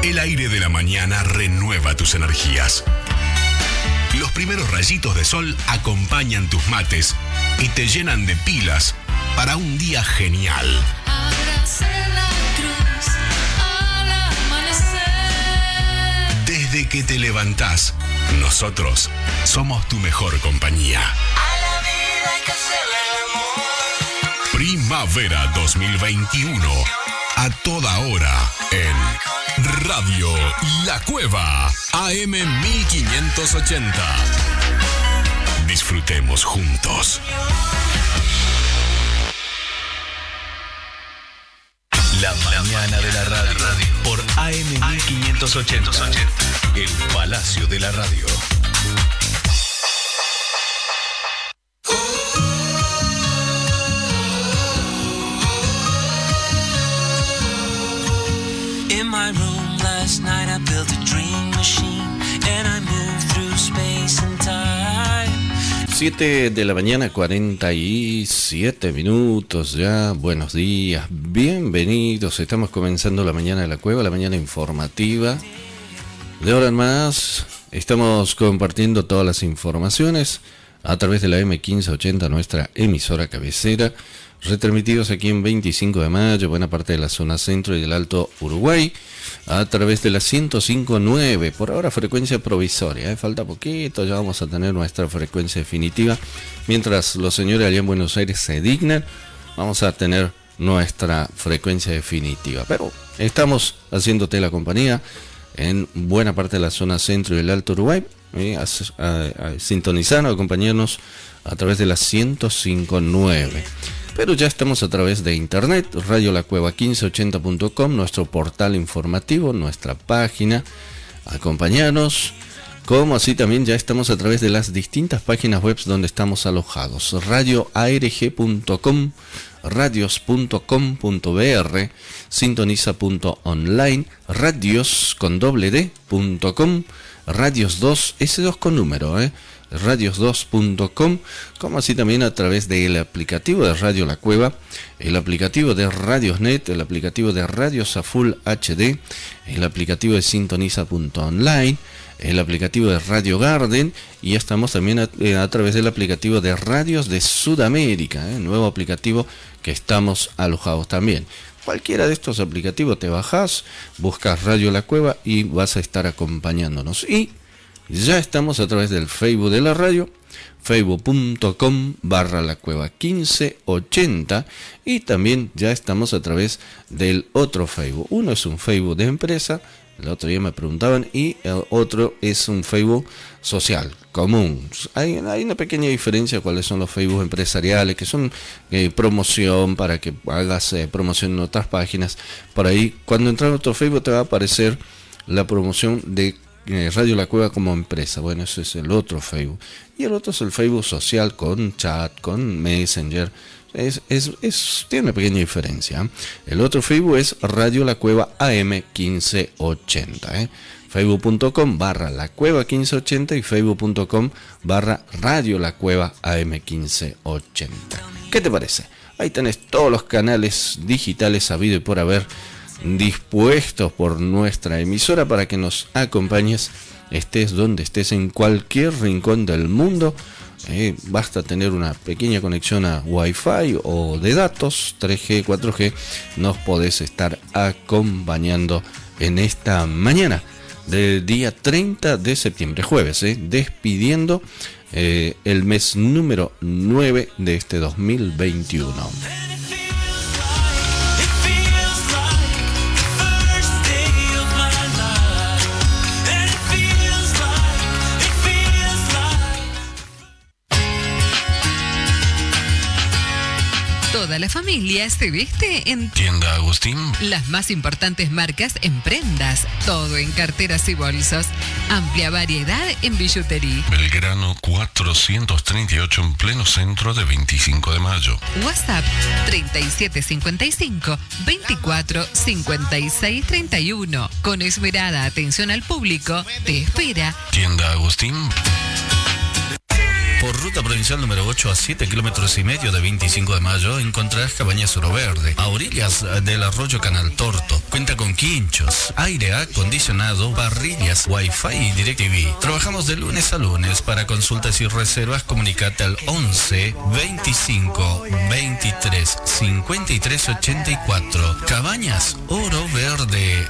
El aire de la mañana renueva tus energías. Los primeros rayitos de sol acompañan tus mates y te llenan de pilas para un día genial. Abrace la cruz al amanecer. Desde que te levantás, nosotros somos tu mejor compañía. A la vida hay que hacerle el amor. Primavera 2021. A toda hora en Radio La Cueva, AM 1580. Disfrutemos juntos. La mañana de la radio por AM 1580. El Palacio de la Radio. In my room last night I built a dream machine and I moved through space and time. 7 de la mañana, 47 minutos ya. Buenos días, bienvenidos. Estamos comenzando la mañana de la cueva, la mañana informativa. De ahora en más, estamos compartiendo todas las informaciones a través de la M1580, nuestra emisora cabecera. Retransmitidos aquí en 25 de mayo, buena parte de la zona centro y del Alto Uruguay, a través de la 105.9, por ahora frecuencia provisoria, falta poquito, ya vamos a tener nuestra frecuencia definitiva, mientras los señores allá en Buenos Aires se dignan, vamos a tener nuestra frecuencia definitiva, pero estamos haciéndote la compañía en buena parte de la zona centro y del Alto Uruguay, sintonizando, acompañarnos a través de la 105.9. Pero ya estamos a través de internet, radiolacueva1580.com, nuestro portal informativo, nuestra página. Acompáñanos, como así también ya estamos a través de las distintas páginas web donde estamos alojados. radioarg.com, radios.com.br, sintoniza.online, radios.com, radios2, ese 2 con número, radios2.com, como así también a través del aplicativo de Radio La Cueva, el aplicativo de Radiosnet, el aplicativo de Radios a Full HD, el aplicativo de Sintoniza.online, el aplicativo de Radio Garden, y estamos también a través del aplicativo de Radios de Sudamérica, nuevo aplicativo que estamos alojados también. Cualquiera de estos aplicativos te bajás, buscas Radio La Cueva y vas a estar acompañándonos. Y ya estamos a través del Facebook de la radio, facebook.com/lacueva1580, y también ya estamos a través del otro Facebook. Uno es un Facebook de empresa, el otro día me preguntaban, y el otro es un Facebook social, común. Hay una pequeña diferencia cuáles son los Facebook empresariales, que son promoción para que hagas promoción en otras páginas. Por ahí, cuando entras en otro Facebook te va a aparecer la promoción de Radio La Cueva como empresa. Bueno, ese es el otro Facebook. Y el otro es el Facebook social, con chat, con Messenger. Tiene una pequeña diferencia. El otro Facebook es Radio La Cueva AM 1580. Facebook.com/lacueva1580 y Facebook.com/Radio La Cueva AM 1580. ¿Qué te parece? Ahí tenés todos los canales digitales habido y por haber, dispuestos por nuestra emisora para que nos acompañes, estés donde estés, en cualquier rincón del mundo. Basta tener una pequeña conexión a Wi-Fi o de datos 3G, 4G, nos podés estar acompañando en esta mañana del día 30 de septiembre, jueves, despidiendo el mes número 9 de este 2021. Toda la familia se viste en Tienda Agustín. Las más importantes marcas en prendas, todo en carteras y bolsos. Amplia variedad en billutería. Belgrano 438 en pleno centro de 25 de mayo. WhatsApp 3755 24 56 31. Con esmerada atención al público, te espera Tienda Agustín. Por ruta provincial número 8 a 7 kilómetros y medio de 25 de mayo encontrarás Cabañas Oro Verde, a orillas del arroyo Canal Torto. Cuenta con quinchos, aire acondicionado, parrillas, wifi y DirecTV. Trabajamos de lunes a lunes. Para consultas y reservas comunicate al 11 25 23 53 84. Cabañas Oro Verde.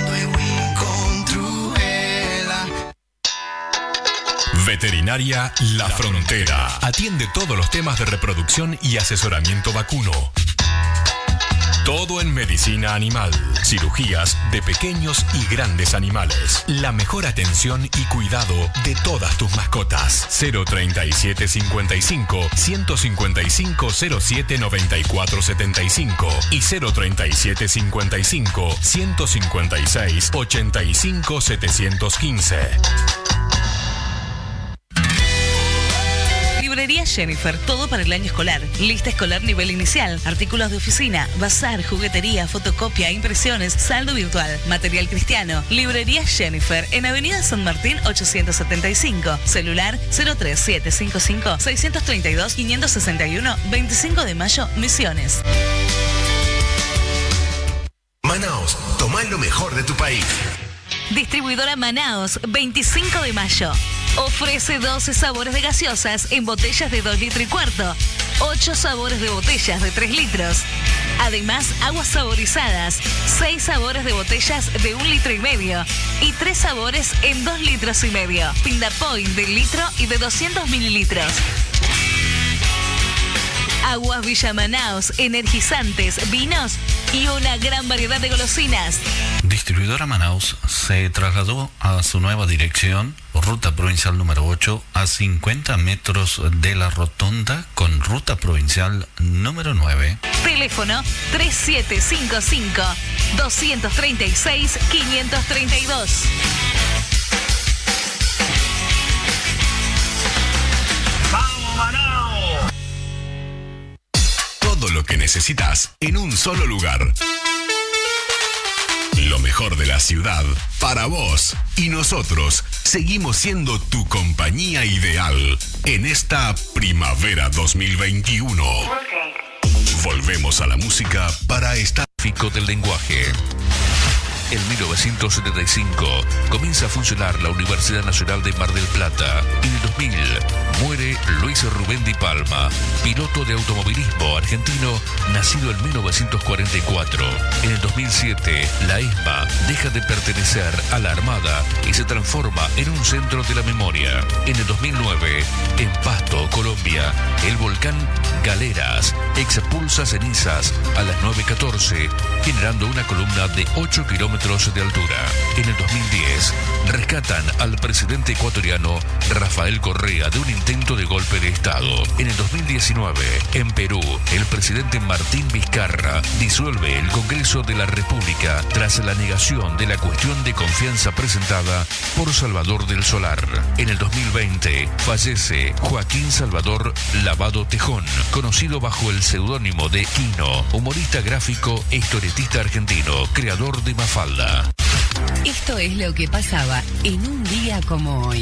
Veterinaria La Frontera. Atiende todos los temas de reproducción y asesoramiento vacuno. Todo en medicina animal. Cirugías de pequeños y grandes animales. La mejor atención y cuidado de todas tus mascotas. 037 55 155 07 94 75 y 037 55 156 85 715. Librería Jennifer, todo para el año escolar. Lista escolar nivel inicial, artículos de oficina, bazar, juguetería, fotocopia, impresiones, saldo virtual, material cristiano. Librería Jennifer, en Avenida San Martín 875. Celular 03755 632 561 25 de mayo, Misiones. Manaos, toma lo mejor de tu país. Distribuidora Manaos, 25 de mayo. Ofrece 12 sabores de gaseosas en botellas de 2 litros y cuarto, 8 sabores de botellas de 3 litros. Además, aguas saborizadas, 6 sabores de botellas de 1 litro y medio y 3 sabores en 2 litros y medio. Pinda Point de litro y de 200 mililitros. Aguas Villa Manaos, energizantes, vinos y una gran variedad de golosinas. Distribuidora Manaos se trasladó a su nueva dirección, ruta provincial número 8, a 50 metros de la rotonda con ruta provincial número 9. Teléfono 3755 236 532. ¡Vamos, Manaos! Todo lo que necesitas en un solo lugar. Lo mejor de la ciudad para vos. Y nosotros seguimos siendo tu compañía ideal en esta primavera 2021. Volvemos a la música para estar. Fico del lenguaje. En 1975 comienza a funcionar la Universidad Nacional de Mar del Plata. En el 2000 muere Luis Rubén Di Palma, piloto de automovilismo argentino nacido en 1944. En el 2007 la ESMA deja de pertenecer a la Armada y se transforma en un centro de la memoria. En el 2009, en Pasto, Colombia, el volcán Galeras expulsa cenizas a las 9:14, generando una columna de 8 kilómetros de altura. En el 2010, rescatan al presidente ecuatoriano Rafael Correa de un intento de golpe de Estado. En el 2019, en Perú, el presidente Martín Vizcarra disuelve el Congreso de la República tras la negación de la cuestión de confianza presentada por Salvador del Solar. En el 2020, fallece Joaquín Salvador Lavado Tejón, conocido bajo el seudónimo de Quino, humorista gráfico e historietista argentino, creador de Mafalda. Esto es lo que pasaba en un día como hoy.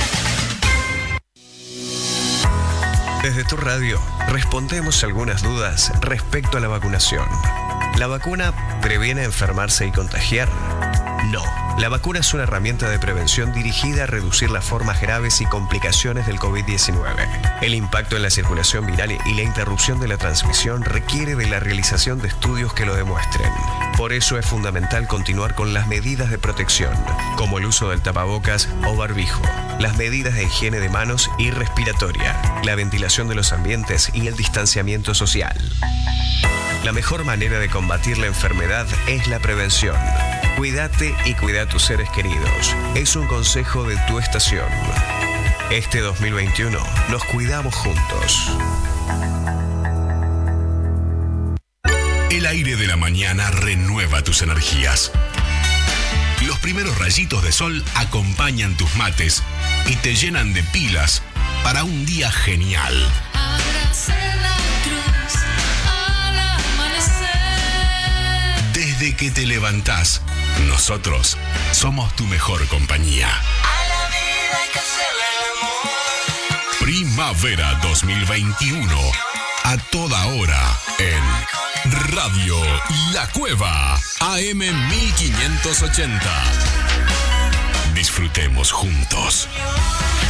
Desde tu radio respondemos algunas dudas respecto a la vacunación. ¿La vacuna previene enfermarse y contagiar? No. La vacuna es una herramienta de prevención dirigida a reducir las formas graves y complicaciones del COVID-19. El impacto en la circulación viral y la interrupción de la transmisión requiere de la realización de estudios que lo demuestren. Por eso es fundamental continuar con las medidas de protección, como el uso del tapabocas o barbijo, las medidas de higiene de manos y respiratoria, la ventilación de los ambientes y el distanciamiento social. La mejor manera de combatir la enfermedad es la prevención. Cuídate y cuida a tus seres queridos. Es un consejo de tu estación. Este 2021 nos cuidamos juntos. El aire de la mañana renueva tus energías. Los primeros rayitos de sol acompañan tus mates y te llenan de pilas para un día genial. Desde que te levantás, nosotros somos tu mejor compañía. A la vida hay que hacerle el amor. Primavera 2021. A toda hora en Radio La Cueva, AM 1580. Disfrutemos juntos.